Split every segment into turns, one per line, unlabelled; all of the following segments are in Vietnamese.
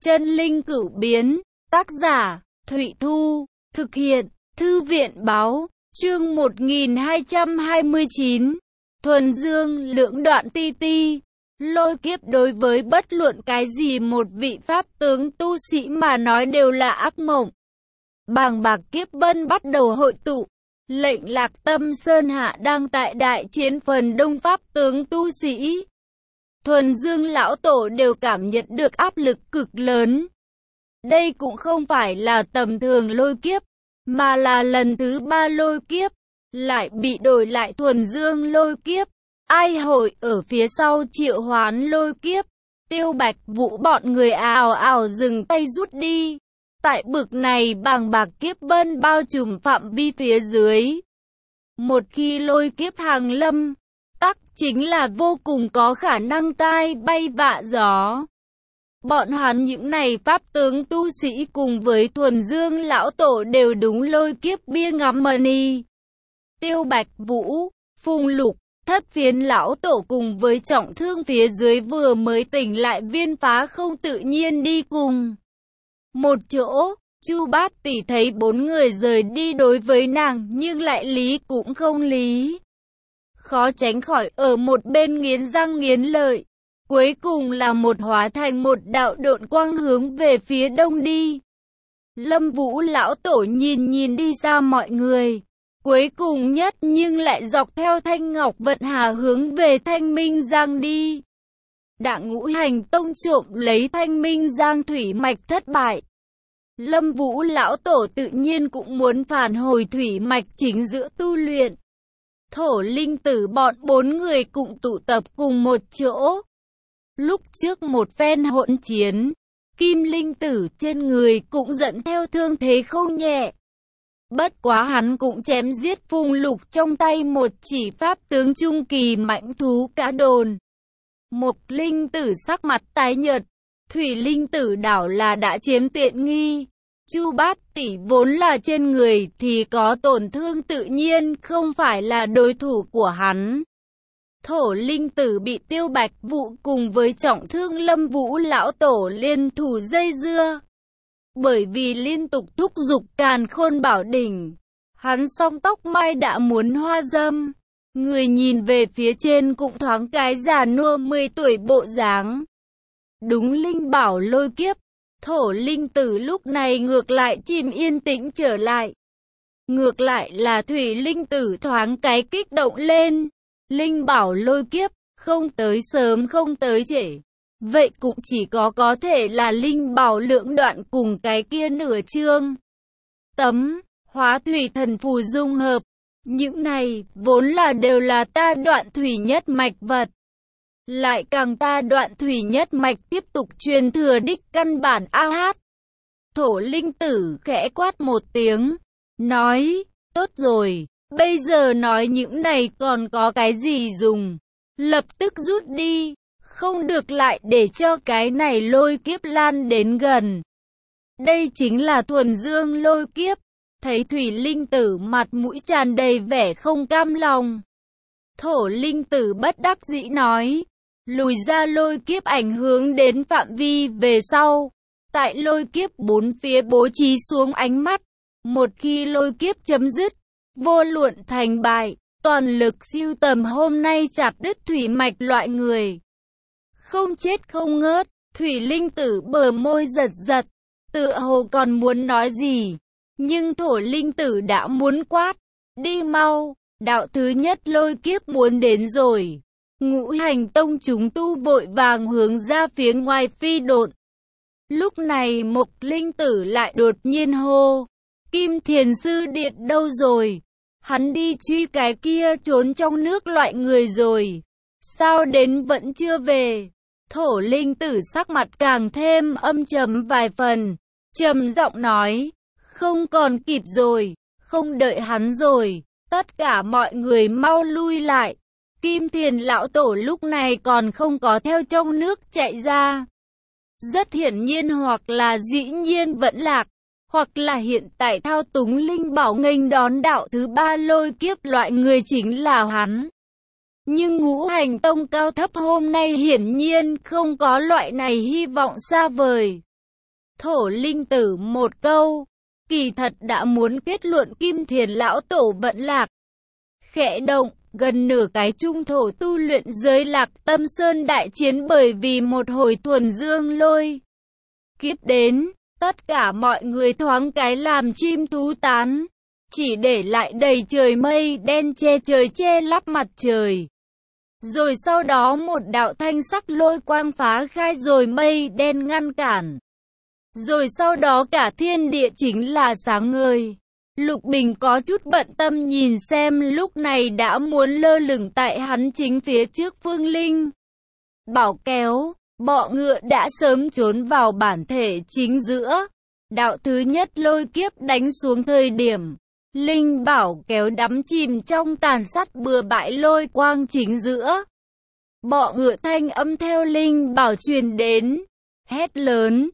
Chân linh cửu biến, tác giả, Thụy Thu, thực hiện, Thư viện báo, chương 1229, thuần dương lưỡng đoạn ti ti. Lôi kiếp đối với bất luận cái gì một vị pháp tướng tu sĩ mà nói đều là ác mộng. Bàng bạc kiếp vân bắt đầu hội tụ. Lệnh Lạc Tâm Sơn Hạ đang tại đại chiến phần đông pháp tướng tu sĩ. Thuần dương lão tổ đều cảm nhận được áp lực cực lớn. Đây cũng không phải là tầm thường lôi kiếp, mà là lần thứ 3 lôi kiếp, lại bị đổi lại thuần dương lôi kiếp. Ai hội ở phía sau triệu hoán lôi kiếp, Tiêu Bạch Vũ bọn người ào ào dừng tay rút đi. Tại bực này bàng bạc kiếp vân bao trùm phạm vi phía dưới. Một khi lôi kiếp hàng lâm, tắc chính là vô cùng có khả năng tai bay vạ gió. Bọn hắn những này pháp tướng tu sĩ cùng với thuần dương lão tổ đều đúng lôi kiếp bia ngắm money. Tiêu Bạch Vũ, Phùng Lục, Thất Phiến lão tổ cùng với trọng thương phía dưới vừa mới tỉnh lại Viên Phá không tự nhiên đi cùng một chỗ. Chu Bát Tỷ thấy 4 người rời đi đối với nàng nhưng lại lý cũng không lý. Khó tránh khỏi ở một bên nghiến răng nghiến lợi. Cuối cùng là một hóa thành một đạo độn quang hướng về phía đông đi. Lâm Vũ lão tổ nhìn đi xa mọi người. Cuối cùng nhất nhưng lại dọc theo Thanh Ngọc Vận Hà hướng về Thanh Minh Giang đi. Đặng Ngũ Hành Tông trộm lấy Thanh Minh Giang thủy mạch thất bại. Lâm Vũ lão tổ tự nhiên cũng muốn phản hồi thủy mạch chính giữa tu luyện. Thổ linh tử bọn 4 người cũng tụ tập cùng một chỗ. Lúc trước một phen hỗn chiến, Kim linh tử trên người cũng dẫn theo thương thế không nhẹ. Bất quá hắn cũng chém giết Phùng Lục trong tay một chỉ pháp tướng trung kỳ mãnh thú cả đồn. Mộc linh tử sắc mặt tái nhợt. Thủy linh tử đảo là đã chiếm tiện nghi. Chu Bát Tỷ vốn là trên người thì có tổn thương tự nhiên không phải là đối thủ của hắn. Thổ linh tử bị Tiêu Bạch Vũ cùng với trọng thương Lâm Vũ lão tổ liên thủ dây dưa. Bởi vì liên tục thúc giục Càn Khôn Bảo Đỉnh, hắn song tóc mai đã muốn hoa dâm. Người nhìn về phía trên cũng thoáng cái già nua 10 tuổi bộ dáng. Đúng linh bảo lôi kiếp, thổ linh tử lúc này ngược lại chìm yên tĩnh trở lại. Ngược lại là thủy linh tử thoáng cái kích động lên. Linh bảo lôi kiếp, không tới sớm không tới trễ. Vậy cũng chỉ có thể là linh bảo lưỡng đoạn cùng cái kia nửa chương. Tấm, hóa thủy thần phù dung hợp. Những này, vốn là đều là ta đoạn thủy nhất mạch vật. Lại càng ta đoạn thủy nhất mạch tiếp tục truyền thừa đích căn bản AH. Thổ linh tử khẽ quát một tiếng, nói, tốt rồi, bây giờ nói những này còn có cái gì dùng. Lập tức rút đi, không được lại để cho cái này lôi kiếp lan đến gần. Đây chính là thuần dương lôi kiếp. Thấy thủy linh tử mặt mũi tràn đầy vẻ không cam lòng. Thổ linh tử bất đắc dĩ nói, lùi ra lôi kiếp ảnh hưởng đến phạm vi về sau. Tại lôi kiếp 4 phía bố trí xuống ánh mắt. Một khi lôi kiếp chấm dứt, vô luận thành bại, toàn lực siêu tầm hôm nay chặt đứt thủy mạch loại người. Không chết không ngớt, thủy linh tử bờ môi giật giật, tựa hồ còn muốn nói gì. Nhưng thổ linh tử đã muốn quát, đi mau, đạo thứ nhất lôi kiếp muốn đến rồi. Ngũ Hành Tông chúng tu vội vàng hướng ra phía ngoài phi độn. Lúc này Mộc linh tử lại đột nhiên hô, Kim Thiền Sư Điện đâu rồi? Hắn đi truy cái kia trốn trong nước loại người rồi. Sao đến vẫn chưa về? Thổ linh tử sắc mặt càng thêm âm trầm vài phần, trầm giọng nói, không còn kịp rồi, không đợi hắn rồi, tất cả mọi người mau lui lại. Kim Thiền lão tổ lúc này còn không có theo trong nước chạy ra. Rất hiển nhiên hoặc là dĩ nhiên vẫn lạc, hoặc là hiện tại thao túng linh bảo nghênh đón đạo thứ 3 lôi kiếp loại người chính là hắn. Nhưng Ngũ Hành Tông cao thấp hôm nay hiển nhiên không có loại này hy vọng xa vời. Thổ Linh Tử một câu, kỳ thật đã muốn kết luận Kim Thiền lão tổ vận lạc. Khẽ động, gần nửa cái trung thổ tu luyện giới Lạc Tâm Sơn đại chiến bởi vì một hồi thuần dương lôi kiếp đến, tất cả mọi người thoáng cái làm chim thú tán, chỉ để lại đầy trời mây đen che trời che lấp mặt trời. Rồi sau đó một đạo thanh sắc lôi quang phá khai rồi mây đen ngăn cản. Rồi sau đó cả thiên địa chính là sáng ngời. Lục Bình có chút bận tâm nhìn xem lúc này đã muốn lơ lửng tại hắn chính phía trước Phương Linh Bảo kéo, bọ ngựa đã sớm trốn vào bản thể chính giữa. Đạo thứ nhất lôi kiếp đánh xuống thời điểm Linh Bảo kéo đắm chìm trong tàn sát bừa bãi lôi quang chính giữa. Bọ ngựa thanh âm theo Linh Bảo truyền đến, hét lớn,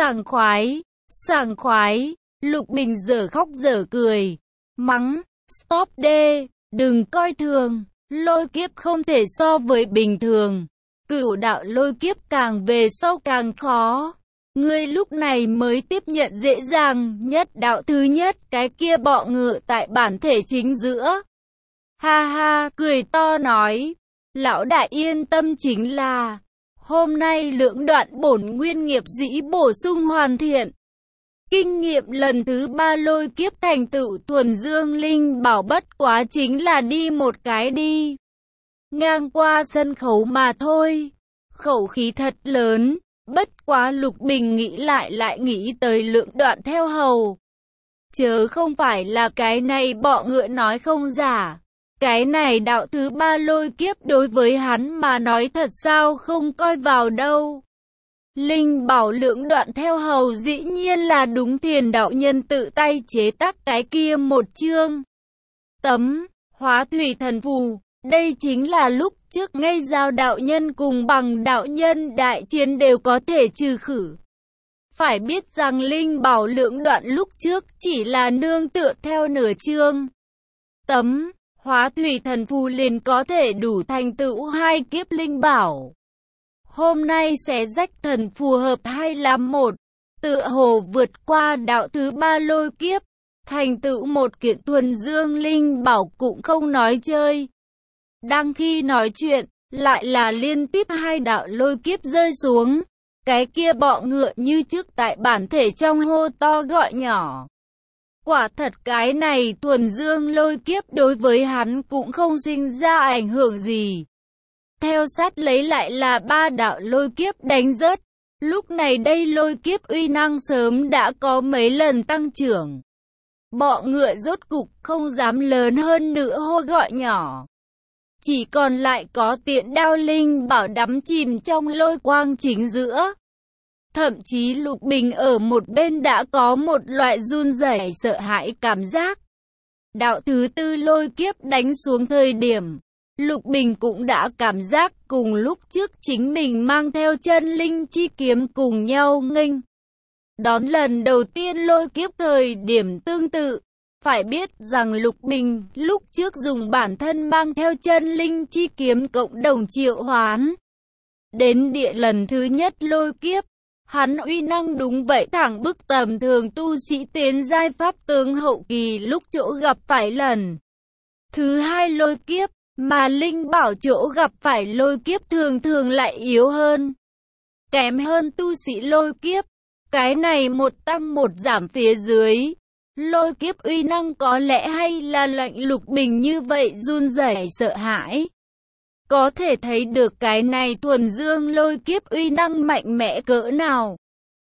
sảng khoái, Lục Bình dở khóc dở cười, mắng, stop đê, đừng coi thường, lôi kiếp không thể so với bình thường, cửu đạo lôi kiếp càng về sau càng khó. Ngươi lúc này mới tiếp nhận dễ dàng nhất đạo thứ nhất, cái kia bọ ngựa tại bản thể chính giữa. Ha ha, cười to nói, lão đại yên tâm, chính là hôm nay lưỡng đoạn bổn nguyên nghiệp dĩ bổ sung hoàn thiện. Kinh nghiệm lần thứ 3 lôi kiếp thành tựu thuần dương linh bảo bất quá chính là đi một cái đi ngang qua sân khấu mà thôi. Khẩu khí thật lớn, bất quá Lục Bình nghĩ lại nghĩ tới lượng đoạn theo hầu. Chớ không phải là cái này bọ ngựa nói không giả. Cái này đạo thứ 3 lôi kiếp đối với hắn mà nói thật sao không coi vào đâu. Linh bảo lượng đoạn theo hầu dĩ nhiên là đúng Thiền đạo nhân tự tay chế tác cái kia một chương tấm hóa thủy thần phù. Đây chính là lúc trước ngay Giao đạo nhân cùng Bằng đạo nhân đại chiến đều có thể trừ khử. Phải biết rằng Linh bảo lượng đoạn lúc trước chỉ là nương tựa theo nửa chương tấm hóa thủy thần phù liền có thể đủ thành tựu 2 kiếp linh bảo. Hôm nay sẽ rách thần phù hợp 2 làm 1, tựa hồ vượt qua đạo thứ 3 lôi kiếp, thành tựu một kiện thuần dương linh bảo cũng không nói chơi. Đang khi nói chuyện, lại là liên tiếp 2 đạo lôi kiếp rơi xuống, cái kia bọ ngựa như trước tại bản thể trong hô to gọi nhỏ. Quả thật cái này thuần dương lôi kiếp đối với hắn cũng không sinh ra ảnh hưởng gì. Theo sát lấy lại là 3 đạo lôi kiếp đánh rớt. Lúc này đây lôi kiếp uy năng sớm đã có mấy lần tăng trưởng. Bọ ngựa rốt cục không dám lớn hơn nữa hô gọi nhỏ. Chỉ còn lại có tiện đao linh bảo đắm chìm trong lôi quang chính giữa. Thậm chí Lục Bình ở một bên đã có một loại run rẩy sợ hãi cảm giác. Đạo thứ 4 lôi kiếp đánh xuống thời điểm, Lục Bình cũng đã cảm giác cùng lúc trước chính mình mang theo chân linh chi kiếm cùng nhau nghênh đón lần đầu tiên lôi kiếp thời điểm tương tự. Phải biết rằng Lục Bình lúc trước dùng bản thân mang theo chân linh chi kiếm cộng đồng triệu hoán đến địa lần thứ nhất lôi kiếp, hắn uy năng đúng vậy thẳng bức tầm thường tu sĩ tiến giai pháp tướng hậu kỳ lúc chỗ gặp phải lần thứ 2 lôi kiếp, mà linh bảo chỗ gặp phải lôi kiếp thường thường lại yếu hơn, kém hơn tu sĩ lôi kiếp. Cái này một tăng một giảm phía dưới, lôi kiếp uy năng có lẽ hay là lệnh Lục Bình như vậy run rẩy sợ hãi. Có thể thấy được cái này thuần dương lôi kiếp uy năng mạnh mẽ cỡ nào.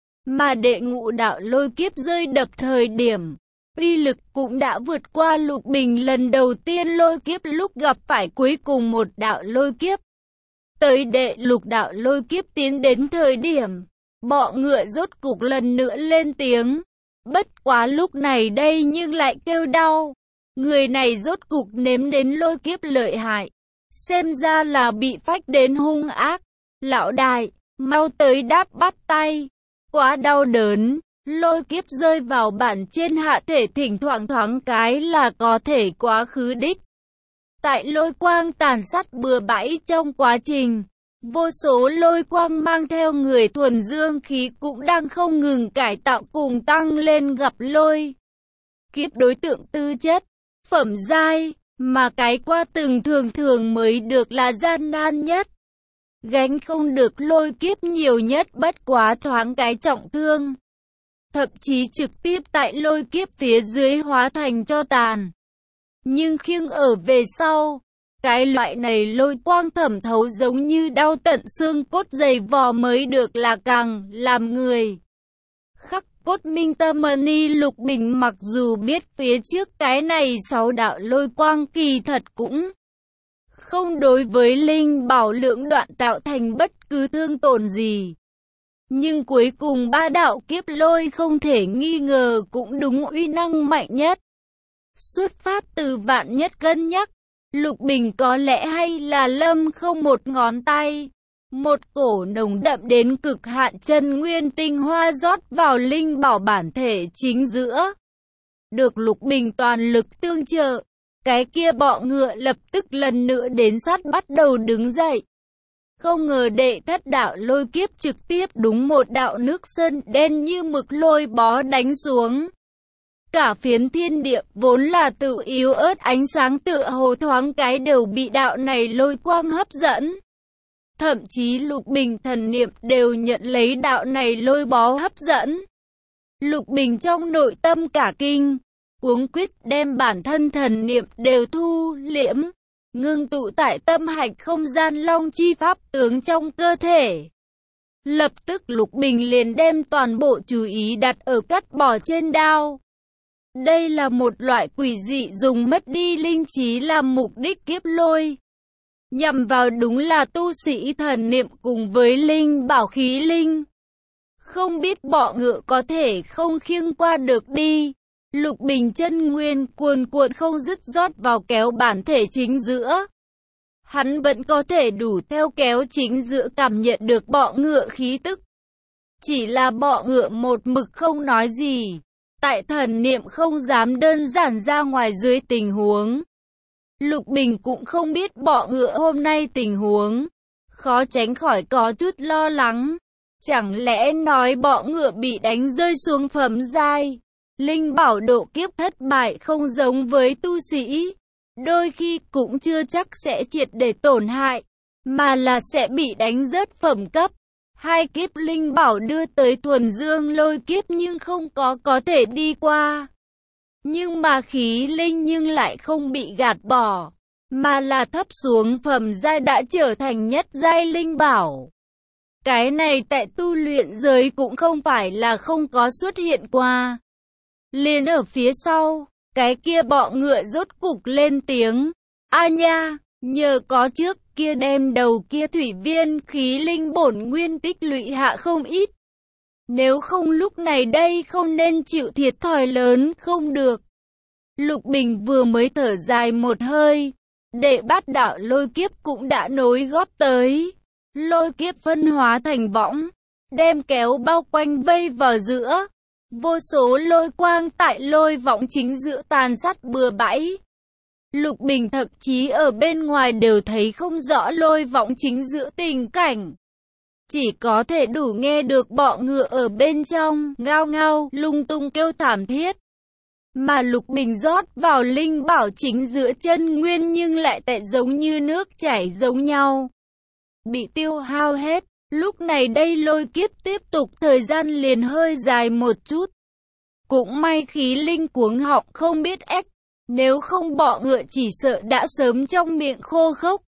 Mà đệ ngũ đạo lôi kiếp rơi đập thời điểm, uy lực cũng đã vượt qua Lục Bình lần đầu tiên lôi kiếp lúc gặp phải cuối cùng một đạo lôi kiếp. Tới đệ lục đạo lôi kiếp tiến đến thời điểm, bọ ngựa rốt cục lần nữa lên tiếng. Bất quá lúc này đây nhưng lại kêu đau. Người này rốt cục nếm đến lôi kiếp lợi hại. Xem ra là bị phách đến hung ác. Lão đại, mau tới đáp bắt tay. Quá đau đớn. Lôi kiếp rơi vào bản trên hạ thể thỉnh thoảng thoáng cái là có thể quá khứ đích. Tại lôi quang tàn sát bừa bãi trong quá trình, Vô số lôi quang mang theo người thuần dương khí cũng đang không ngừng cải tạo cùng tăng lên gặp lôi kiếp đối tượng tư chất, phẩm giai, mà cái qua từng thường mới được là gian nan nhất. Gánh không được lôi kiếp nhiều nhất bất quá thoáng cái trọng thương. Thậm chí trực tiếp tại lôi kiếp phía dưới hóa thành tro tàn. Nhưng khiêng ở về sau, cái loại này lôi quang thẩm thấu giống như đau tận xương cốt dày vò mới được là càng làm người. Khắc cốt minh tâm ni Lục Bình mặc dù biết phía trước cái này 6 đạo lôi quang kỳ thật cũng không đối với linh bảo lưỡng đoạn tạo thành bất cứ thương tổn gì. Nhưng cuối cùng 3 đạo kiếp lôi không thể nghi ngờ cũng đúng uy năng mạnh nhất. Xuất phát từ vạn nhất cân nhắc, Lục Bình có lẽ hay là lâm không một ngón tay. Một cổ nồng đậm đến cực hạn chân nguyên tinh hoa rót vào linh bảo bản thể chính giữa. Được Lục Bình toàn lực tương trợ, cái kia bọ ngựa lập tức lần nữa đến sát bắt đầu đứng dậy. Không ngờ đệ thất đạo lôi kiếp trực tiếp đúng một đạo nước sơn đen như mực lôi bó đánh xuống. Cả phiến thiên địa vốn là tự yếu ớt ánh sáng tựa hồ thoáng cái đều bị đạo này lôi quang hấp dẫn. Thậm chí Lục Bình thần niệm đều nhận lấy đạo này lôi bó hấp dẫn. Lục Bình trong nội tâm cả kinh, cuống quýt đem bản thân thần niệm đều thu liễm, ngưng tụ tại tâm hạch không gian long chi pháp tướng trong cơ thể. Lập tức Lục Bình liền đem toàn bộ chú ý đặt ở cắt bỏ trên đao. Đây là một loại quỷ dị dùng mất đi linh trí làm mục đích kiếp lôi. Nhằm vào đúng là tu sĩ thần niệm cùng với linh bảo khí linh. Không biết bọ ngựa có thể không khiêng qua được đi. Lục Bình chân nguyên cuồn cuộn không dứt rót vào kéo bản thể chính giữa. Hắn vẫn có thể đủ theo kéo chính giữa cảm nhận được bọ ngựa khí tức. Chỉ là bọ ngựa một mực không nói gì. Tại thần niệm không dám đơn giản ra ngoài dưới tình huống. Lục Bình cũng không biết bọ ngựa hôm nay tình huống. Khó tránh khỏi có chút lo lắng. Chẳng lẽ nói bọ ngựa bị đánh rơi xuống phẩm giai. Linh bảo độ kiếp thất bại không giống với tu sĩ. Đôi khi cũng chưa chắc sẽ triệt để tổn hại. Mà là sẽ bị đánh rớt phẩm cấp. Hai kiếp linh bảo đưa tới thuần dương lôi kiếp nhưng không có thể đi qua. Nhưng mà khí linh nhưng lại không bị gạt bỏ. Mà là thấp xuống phẩm giai đã trở thành nhất giai linh bảo. Cái này tại tu luyện giới cũng không phải là không có xuất hiện qua. Liền ở phía sau, cái kia bọ ngựa rốt cục lên tiếng. A nha, nhờ có trước kia đem đầu kia thủy viên khí linh bổn nguyên tích lũy hạ không ít. Nếu không lúc này đây không nên chịu thiệt thòi lớn không được. Lục Bình vừa mới thở dài một hơi. Đệ bát đạo lôi kiếp cũng đã nối góp tới. Lôi kiếp phân hóa thành võng, đem kéo bao quanh vây vào giữa. Vô số lôi quang tại lôi võng chính giữa tàn sát bừa bãi. Lục Bình thậm chí ở bên ngoài đều thấy không rõ lôi võng chính giữa tình cảnh. Chỉ có thể đủ nghe được bọ ngựa ở bên trong, ngao ngao, lung tung kêu thảm thiết. Mà Lục Bình rót vào linh bảo chính giữa chân nguyên nhưng lại tại giống như nước chảy giống nhau. Bị tiêu hao hết, lúc này đây lôi kiếp tiếp tục thời gian liền hơi dài một chút. Cũng may khí linh cuống họng không biết ếch, nếu không bọ ngựa chỉ sợ đã sớm trong miệng khô khốc.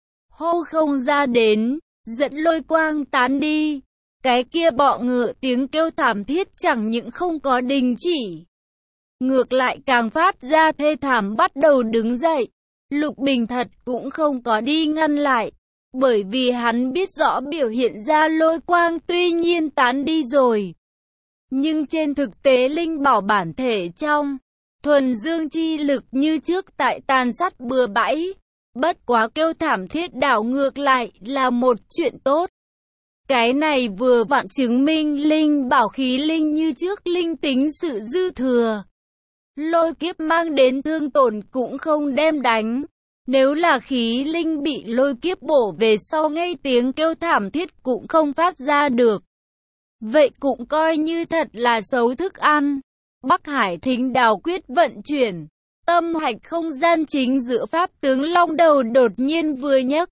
Hô không ra đến, dẫn lôi quang tán đi. Cái kia bọ ngựa tiếng kêu thảm thiết chẳng những không có đình chỉ. Ngược lại càng phát ra thê thảm bắt đầu đứng dậy. Lục Bình thật cũng không có đi ngăn lại. Bởi vì hắn biết rõ biểu hiện ra lôi quang tuy nhiên tán đi rồi. Nhưng trên thực tế linh bảo bản thể trong thuần dương chi lực như trước tại tàn sát bừa bãi. Bất quá kêu thảm thiết đảo ngược lại là một chuyện tốt. Cái này vừa vặn chứng minh linh bảo khí linh như trước linh tính sự dư thừa. Lôi kiếp mang đến thương tổn cũng không đem đánh. Nếu là khí linh bị lôi kiếp bổ về sau ngay tiếng kêu thảm thiết cũng không phát ra được. Vậy cũng coi như thật là xấu thức ăn. Bắc Hải Thính Đào quyết vận chuyển. Tâm hạch không gian chính giữa pháp tướng long đầu đột nhiên vừa nhấc.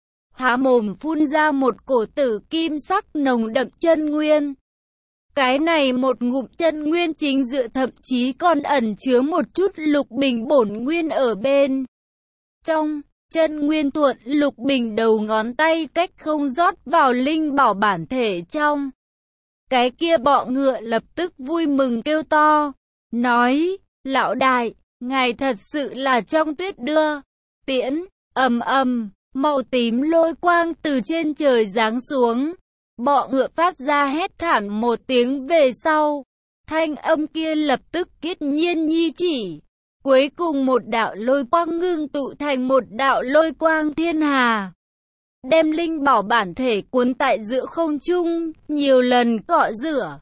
Há mồm phun ra một cổ tử kim sắc nồng đậm chân nguyên. Cái này một ngụm chân nguyên chính giữa thậm chí còn ẩn chứa một chút lục bình bổn nguyên ở bên trong. Chân nguyên thuận lục bình đầu ngón tay cách không rót vào linh bảo bản thể trong. Cái kia bọ ngựa lập tức vui mừng kêu to, nói, lão đại, ngài thật sự là trong tuyết đưa. Tiễn, ầm ầm, màu tím lôi quang từ trên trời giáng xuống. Bọ ngựa phát ra hét thảm một tiếng về sau. Thanh âm kia lập tức kết nhiên nhi chỉ. Cuối cùng một đạo lôi quang ngưng tụ thành một đạo lôi quang thiên hà. Đem linh bảo bản thể cuốn tại giữa không trung, nhiều lần cọ rửa.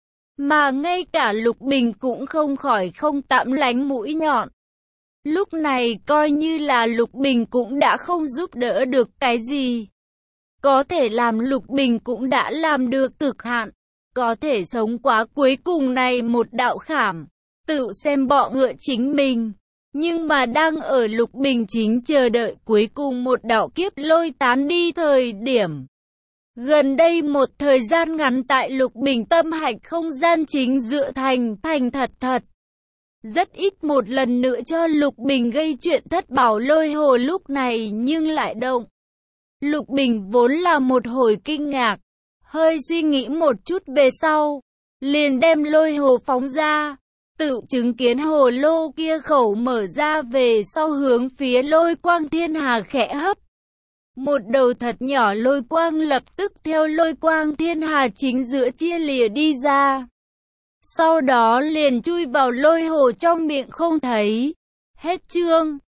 Mà ngay cả Lục Bình cũng không khỏi không tạm lánh mũi nhọn. Lúc này coi như là Lục Bình cũng đã không giúp đỡ được cái gì. Có thể làm Lục Bình cũng đã làm được cực hạn. Có thể sống quá cuối cùng này một đạo khảm. Tự xem bọ ngựa chính mình. Nhưng mà đang ở Lục Bình chính chờ đợi cuối cùng một đạo kiếp lôi tán đi thời điểm. Gần đây một thời gian ngắn tại Lục Bình tâm hạch không gian chính dựa thành thật. Rất ít một lần nữa cho Lục Bình gây chuyện thất bảo lôi hồ lúc này nhưng lại động. Lục Bình vốn là một hồi kinh ngạc, hơi suy nghĩ một chút về sau, liền đem lôi hồ phóng ra. Tự chứng kiến hồ lô kia khẩu mở ra về sau hướng phía lôi quang thiên hà khẽ hấp. Một đầu thật nhỏ lôi quang lập tức theo lôi quang thiên hà chính giữa chia lìa đi ra. Sau đó liền chui vào lôi hồ trong miệng không thấy. Hết chương.